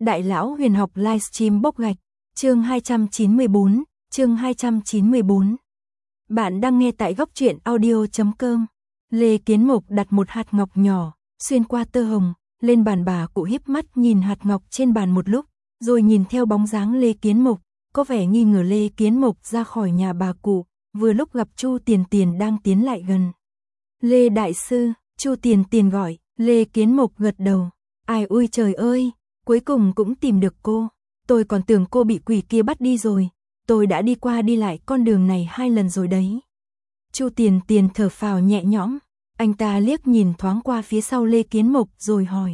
Đại lão huyền học livestream bốc gạch, chương 294, chương 294. Bạn đang nghe tại góc truyện audio.com. Lê Kiến Mục đặt một hạt ngọc nhỏ, xuyên qua tơ hồng, lên bàn. Bà cụ híp mắt nhìn hạt ngọc trên bàn một lúc, rồi nhìn theo bóng dáng Lê Kiến Mục, có vẻ nghi ngờ. Lê Kiến Mục ra khỏi nhà bà cụ, vừa lúc gặp Chu Tiền Tiền đang tiến lại gần. Lê đại sư, Chu Tiền Tiền gọi. Lê Kiến Mục gật đầu. Ai ui trời ơi, cuối cùng cũng tìm được cô. Tôi còn tưởng cô bị quỷ kia bắt đi rồi. Tôi đã đi qua đi lại con đường này 2 lần rồi đấy. Chu Tiền Tiền thở phào nhẹ nhõm. Anh ta liếc nhìn thoáng qua phía sau Lê Kiến Mục rồi hỏi.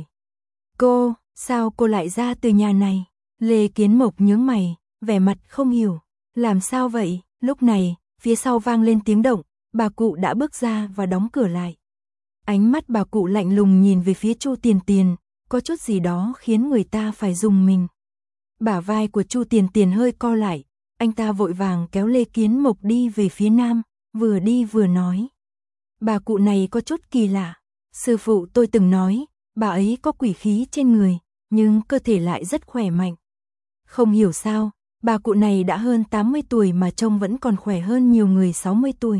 Cô, sao cô lại ra từ nhà này? Lê Kiến Mục nhướng mày, vẻ mặt không hiểu. Làm sao vậy? Lúc này, phía sau vang lên tiếng động, bà cụ đã bước ra và đóng cửa lại. Ánh mắt bà cụ lạnh lùng nhìn về phía Chu Tiền Tiền, có chút gì đó khiến người ta phải rùng mình. Bả vai của Chu Tiền Tiền hơi co lại, anh ta vội vàng kéo Lê Kiến Mục đi về phía nam, vừa đi vừa nói. Bà cụ này có chút kỳ lạ, sư phụ tôi từng nói, bà ấy có quỷ khí trên người, nhưng cơ thể lại rất khỏe mạnh. Không hiểu sao, bà cụ này đã hơn 80 tuổi mà trông vẫn còn khỏe hơn nhiều người 60 tuổi.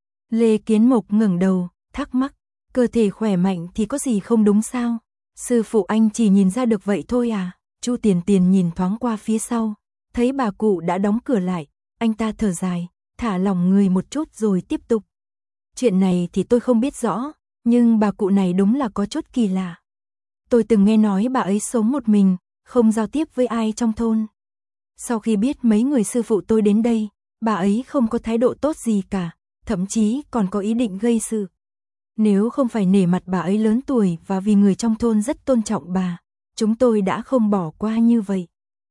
Lê Kiến Mục ngẩng đầu, thắc mắc, cơ thể khỏe mạnh thì có gì không đúng sao? Sư phụ anh chỉ nhìn ra được vậy thôi à? Chu Tiền Tiền nhìn thoáng qua phía sau, thấy bà cụ đã đóng cửa lại, anh ta thở dài, thả lỏng người một chút rồi tiếp tục. Chuyện này thì tôi không biết rõ, nhưng bà cụ này đúng là có chút kỳ lạ. Tôi từng nghe nói bà ấy sống một mình, không giao tiếp với ai trong thôn. Sau khi biết mấy người sư phụ tôi đến đây, bà ấy không có thái độ tốt gì cả, thậm chí còn có ý định gây sự. Nếu không phải nể mặt bà ấy lớn tuổi và vì người trong thôn rất tôn trọng bà, chúng tôi đã không bỏ qua như vậy.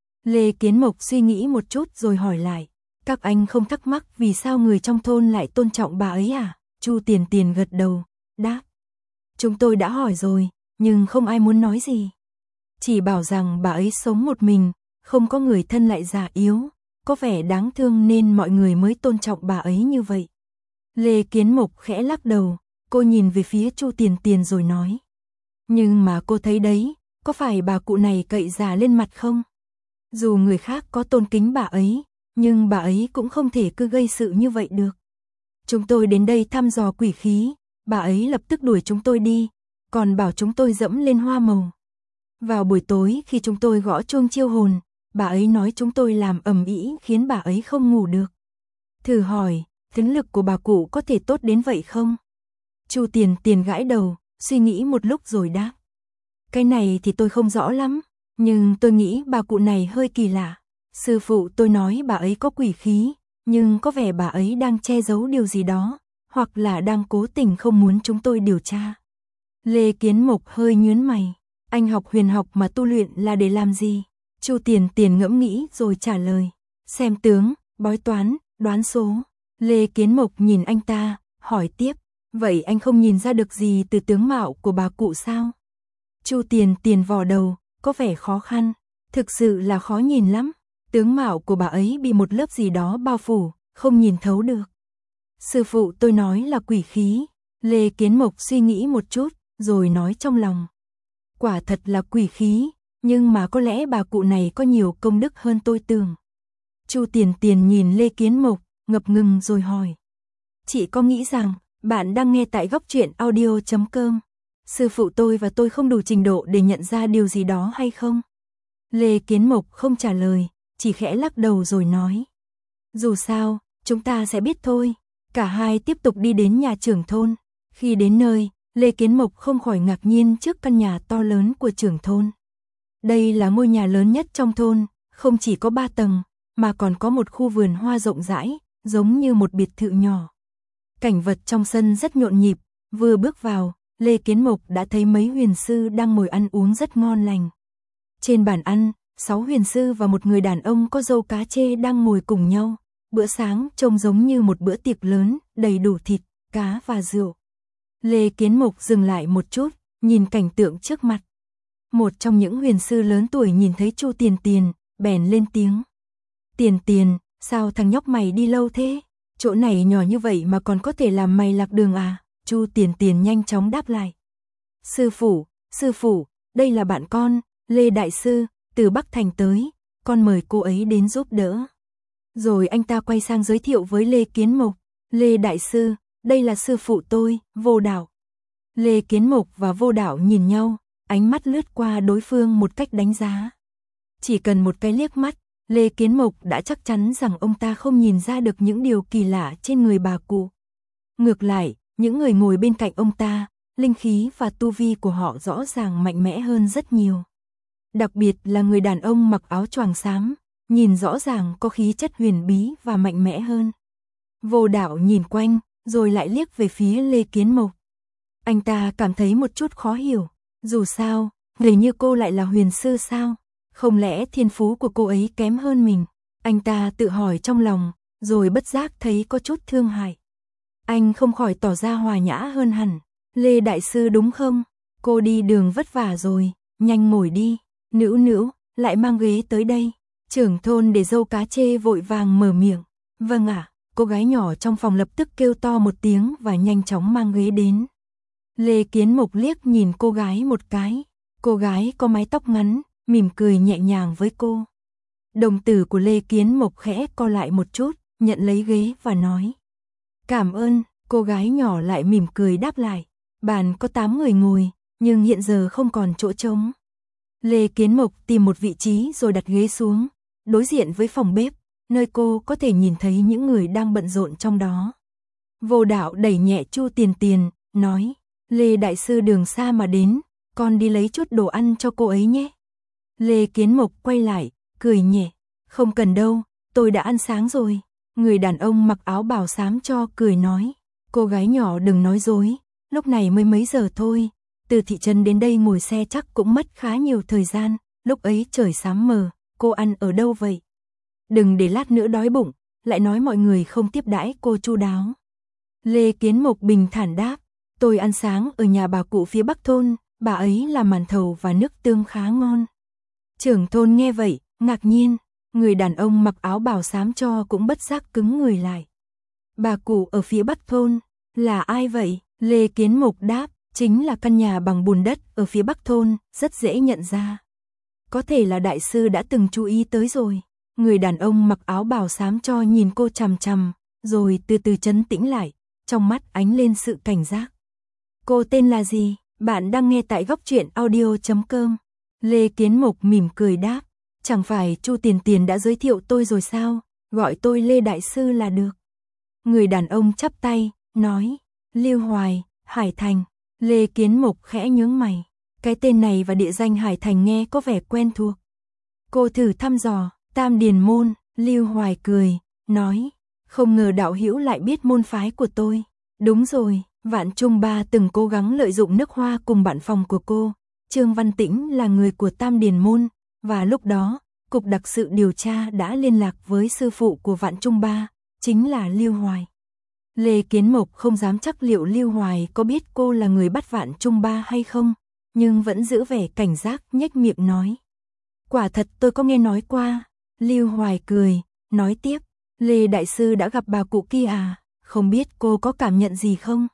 Lê Kiến Mục suy nghĩ một chút rồi hỏi lại, các anh không thắc mắc vì sao người trong thôn lại tôn trọng bà ấy à? Chu Tiền Tiền gật đầu, đáp. Chúng tôi đã hỏi rồi, nhưng không ai muốn nói gì. Chỉ bảo rằng bà ấy sống một mình, không có người thân lại già yếu, có vẻ đáng thương nên mọi người mới tôn trọng bà ấy như vậy. Lê Kiến Mục khẽ lắc đầu, cô nhìn về phía Chu Tiền Tiền rồi nói. Nhưng mà cô thấy đấy, có phải bà cụ này cậy già lên mặt không? Dù người khác có tôn kính bà ấy, nhưng bà ấy cũng không thể cứ gây sự như vậy được. Chúng tôi đến đây thăm dò quỷ khí, bà ấy lập tức đuổi chúng tôi đi, còn bảo chúng tôi dẫm lên hoa màu. Vào buổi tối khi chúng tôi gõ chuông chiêu hồn, bà ấy nói chúng tôi làm ầm ĩ khiến bà ấy không ngủ được. Thử hỏi, tính lực của bà cụ có thể tốt đến vậy không? Chu Tiền Tiền gãi đầu, suy nghĩ một lúc rồi đáp. Cái này thì tôi không rõ lắm, nhưng tôi nghĩ bà cụ này hơi kỳ lạ. Sư phụ tôi nói bà ấy có quỷ khí, nhưng có vẻ bà ấy đang che giấu điều gì đó, hoặc là đang cố tình không muốn chúng tôi điều tra. Lê Kiến Mục hơi nhướng mày, anh học huyền học mà tu luyện là để làm gì? Chu Tiền Tiền ngẫm nghĩ rồi trả lời, xem tướng, bói toán, đoán số. Lê Kiến Mục nhìn anh ta, hỏi tiếp, vậy anh không nhìn ra được gì từ tướng mạo của bà cụ sao? Chu Tiền Tiền vò đầu, có vẻ khó khăn, thực sự là khó nhìn lắm. Tướng mạo của bà ấy bị một lớp gì đó bao phủ, không nhìn thấu được. Sư phụ tôi nói là quỷ khí. Lê Kiến Mục suy nghĩ một chút, rồi nói trong lòng. Quả thật là quỷ khí, nhưng mà có lẽ bà cụ này có nhiều công đức hơn tôi tưởng. Chu Tiền Tiền nhìn Lê Kiến Mục, ngập ngừng rồi hỏi. Chị có nghĩ rằng, bạn đang nghe tại góc truyện audio.com. Sư phụ tôi và tôi không đủ trình độ để nhận ra điều gì đó hay không? Lê Kiến Mục không trả lời, chỉ khẽ lắc đầu rồi nói. Dù sao, chúng ta sẽ biết thôi. Cả hai tiếp tục đi đến nhà trưởng thôn. Khi đến nơi, Lê Kiến Mục không khỏi ngạc nhiên trước căn nhà to lớn của trưởng thôn. Đây là ngôi nhà lớn nhất trong thôn, không chỉ có 3 tầng, mà còn có một khu vườn hoa rộng rãi, giống như một biệt thự nhỏ. Cảnh vật trong sân rất nhộn nhịp, vừa bước vào, Lê Kiến Mục đã thấy mấy huyền sư đang ngồi ăn uống rất ngon lành. Trên bàn ăn, 6 huyền sư và một người đàn ông có râu cá chê đang ngồi cùng nhau. Bữa sáng trông giống như một bữa tiệc lớn, đầy đủ thịt, cá và rượu. Lê Kiến Mục dừng lại một chút, nhìn cảnh tượng trước mặt. Một trong những huyền sư lớn tuổi nhìn thấy Chu Tiền Tiền, bèn lên tiếng. Tiền Tiền, sao thằng nhóc mày đi lâu thế? Chỗ này nhỏ như vậy mà còn có thể làm mày lạc đường à? Chu Tiền Tiền nhanh chóng đáp lại. Sư phụ, đây là bạn con, Lê Đại Sư, từ Bắc Thành tới, con mời cô ấy đến giúp đỡ. Rồi anh ta quay sang giới thiệu với Lê Kiến Mộc, Lê đại sư, đây là sư phụ tôi, Vô Đạo. Lê Kiến Mộc và Vô Đạo nhìn nhau, ánh mắt lướt qua đối phương một cách đánh giá. Chỉ cần một cái liếc mắt, Lê Kiến Mộc đã chắc chắn rằng ông ta không nhìn ra được những điều kỳ lạ trên người bà cụ. Ngược lại, những người ngồi bên cạnh ông ta, linh khí và tu vi của họ rõ ràng mạnh mẽ hơn rất nhiều. Đặc biệt là người đàn ông mặc áo choàng xám, nhìn rõ ràng có khí chất huyền bí và mạnh mẽ hơn. Vô Đạo nhìn quanh, rồi lại liếc về phía Lê Kiến Mộc. Anh ta cảm thấy một chút khó hiểu, dù sao, người như cô lại là huyền sư sao? Không lẽ thiên phú của cô ấy kém hơn mình? Anh ta tự hỏi trong lòng, rồi bất giác thấy có chút thương hại. Anh không khỏi tỏ ra hòa nhã hơn hẳn. Lê đại sư đúng không? Cô đi đường vất vả rồi, nhanh ngồi đi. Nữu nữu, lại mang ghế tới đây. Trưởng thôn để dâu cá chê vội vàng mở miệng. Vâng ạ, cô gái nhỏ trong phòng lập tức kêu to một tiếng và nhanh chóng mang ghế đến. Lê Kiến Mộc liếc nhìn cô gái một cái. Cô gái có mái tóc ngắn, mỉm cười nhẹ nhàng với cô. Đồng tử của Lê Kiến Mộc khẽ co lại một chút, nhận lấy ghế và nói. Cảm ơn, cô gái nhỏ lại mỉm cười đáp lại. Bàn có 8 người ngồi, nhưng hiện giờ không còn chỗ trống. Lê Kiến Mộc tìm một vị trí rồi đặt ghế xuống, đối diện với phòng bếp, nơi cô có thể nhìn thấy những người đang bận rộn trong đó. Vô Đạo đẩy nhẹ Chu Tiền Tiền, nói, Lê đại sư đường xa mà đến, con đi lấy chút đồ ăn cho cô ấy nhé. Lê Kiến Mộc quay lại, cười nhẹ, không cần đâu, tôi đã ăn sáng rồi. Người đàn ông mặc áo bào xám cho cười nói, cô gái nhỏ đừng nói dối, lúc này mới mấy giờ thôi, từ thị trấn đến đây ngồi xe chắc cũng mất khá nhiều thời gian, lúc ấy trời xám mờ, cô ăn ở đâu vậy? Đừng để lát nữa đói bụng, lại nói mọi người không tiếp đãi cô chu đáo. Lê Kiến Mộc bình thản đáp, tôi ăn sáng ở nhà bà cụ phía Bắc thôn, bà ấy làm màn thầu và nước tương khá ngon. Trưởng thôn nghe vậy, ngạc nhiên, người đàn ông mặc áo bào xám cho cũng bất giác cứng người lại. Bà cụ ở phía Bắc thôn, là ai vậy? Lê Kiến Mộc đáp, chính là căn nhà bằng bùn đất ở phía Bắc thôn, rất dễ nhận ra. Có thể là đại sư đã từng chú ý tới rồi. Người đàn ông mặc áo bào xám cho nhìn cô chằm chằm, rồi từ từ trấn tĩnh lại, trong mắt ánh lên sự cảnh giác. Cô tên là gì? Bạn đang nghe tại Góc Truyện Audio.com. Lê Kiến Mộc mỉm cười đáp, chẳng phải Chu Tiền Tiền đã giới thiệu tôi rồi sao, gọi tôi Lê đại sư là được. Người đàn ông chắp tay, nói, Lưu Hoài, Hải Thành. Lê Kiến Mộc khẽ nhướng mày, cái tên này và địa danh Hải Thành nghe có vẻ quen thuộc. Cô thử thăm dò, Tam Điền Môn. Lưu Hoài cười, nói, không ngờ đạo hữu lại biết môn phái của tôi. Đúng rồi, Vạn Trung Ba từng cố gắng lợi dụng nước hoa cùng bạn phòng của cô. Trương Văn Tĩnh là người của Tam Điền Môn, và lúc đó, Cục Đặc sự điều tra đã liên lạc với sư phụ của Vạn Trung Ba, chính là Lưu Hoài. Lê Kiến Mộc không dám chắc liệu Lưu Hoài có biết cô là người bắt Vạn Trung Ba hay không, nhưng vẫn giữ vẻ cảnh giác nhếch miệng nói. Quả thật tôi có nghe nói qua. Lưu Hoài cười, nói tiếp, Lê đại sư đã gặp bà cụ kia à, không biết cô có cảm nhận gì không?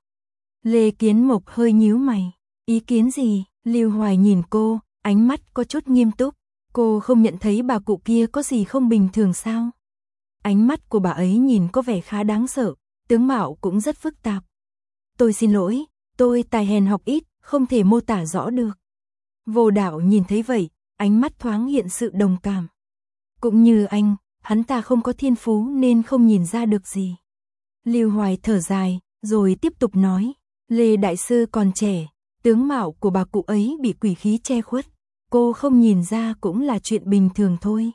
Lê Kiến Mộc hơi nhíu mày, ý kiến gì? Lưu Hoài nhìn cô, ánh mắt có chút nghiêm túc, cô không nhận thấy bà cụ kia có gì không bình thường sao? Ánh mắt của bà ấy nhìn có vẻ khá đáng sợ, tướng mạo cũng rất phức tạp. Tôi xin lỗi, tôi tài hèn học ít, không thể mô tả rõ được. Vô Đạo nhìn thấy vậy, ánh mắt thoáng hiện sự đồng cảm. Cũng như anh, hắn ta không có thiên phú nên không nhìn ra được gì. Lưu Hoài thở dài, rồi tiếp tục nói, Lê đại sư còn trẻ, tướng mạo của bà cụ ấy bị quỷ khí che khuất, cô không nhìn ra cũng là chuyện bình thường thôi.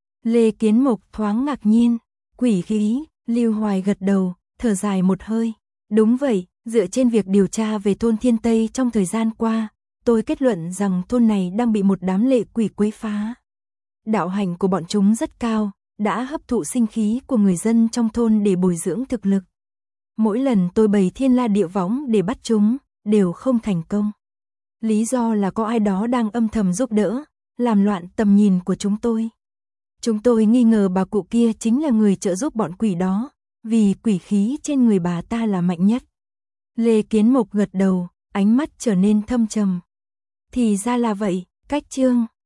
Lê Kiến Mộc thoáng ngạc nhiên, quỷ khí, Lưu Hoài gật đầu, thở dài một hơi. Đúng vậy, dựa trên việc điều tra về thôn Thiên Tây trong thời gian qua, tôi kết luận rằng thôn này đang bị một đám lệ quỷ quấy phá. Đạo hành của bọn chúng rất cao, đã hấp thụ sinh khí của người dân trong thôn để bồi dưỡng thực lực. Mỗi lần tôi bày thiên la địa võng để bắt chúng, đều không thành công. Lý do là có ai đó đang âm thầm giúp đỡ, làm loạn tầm nhìn của chúng tôi. Chúng tôi nghi ngờ bà cụ kia chính là người trợ giúp bọn quỷ đó, vì quỷ khí trên người bà ta là mạnh nhất. Lê Kiến Mộc gật đầu, ánh mắt trở nên thâm trầm. Thì ra là vậy, cách chương.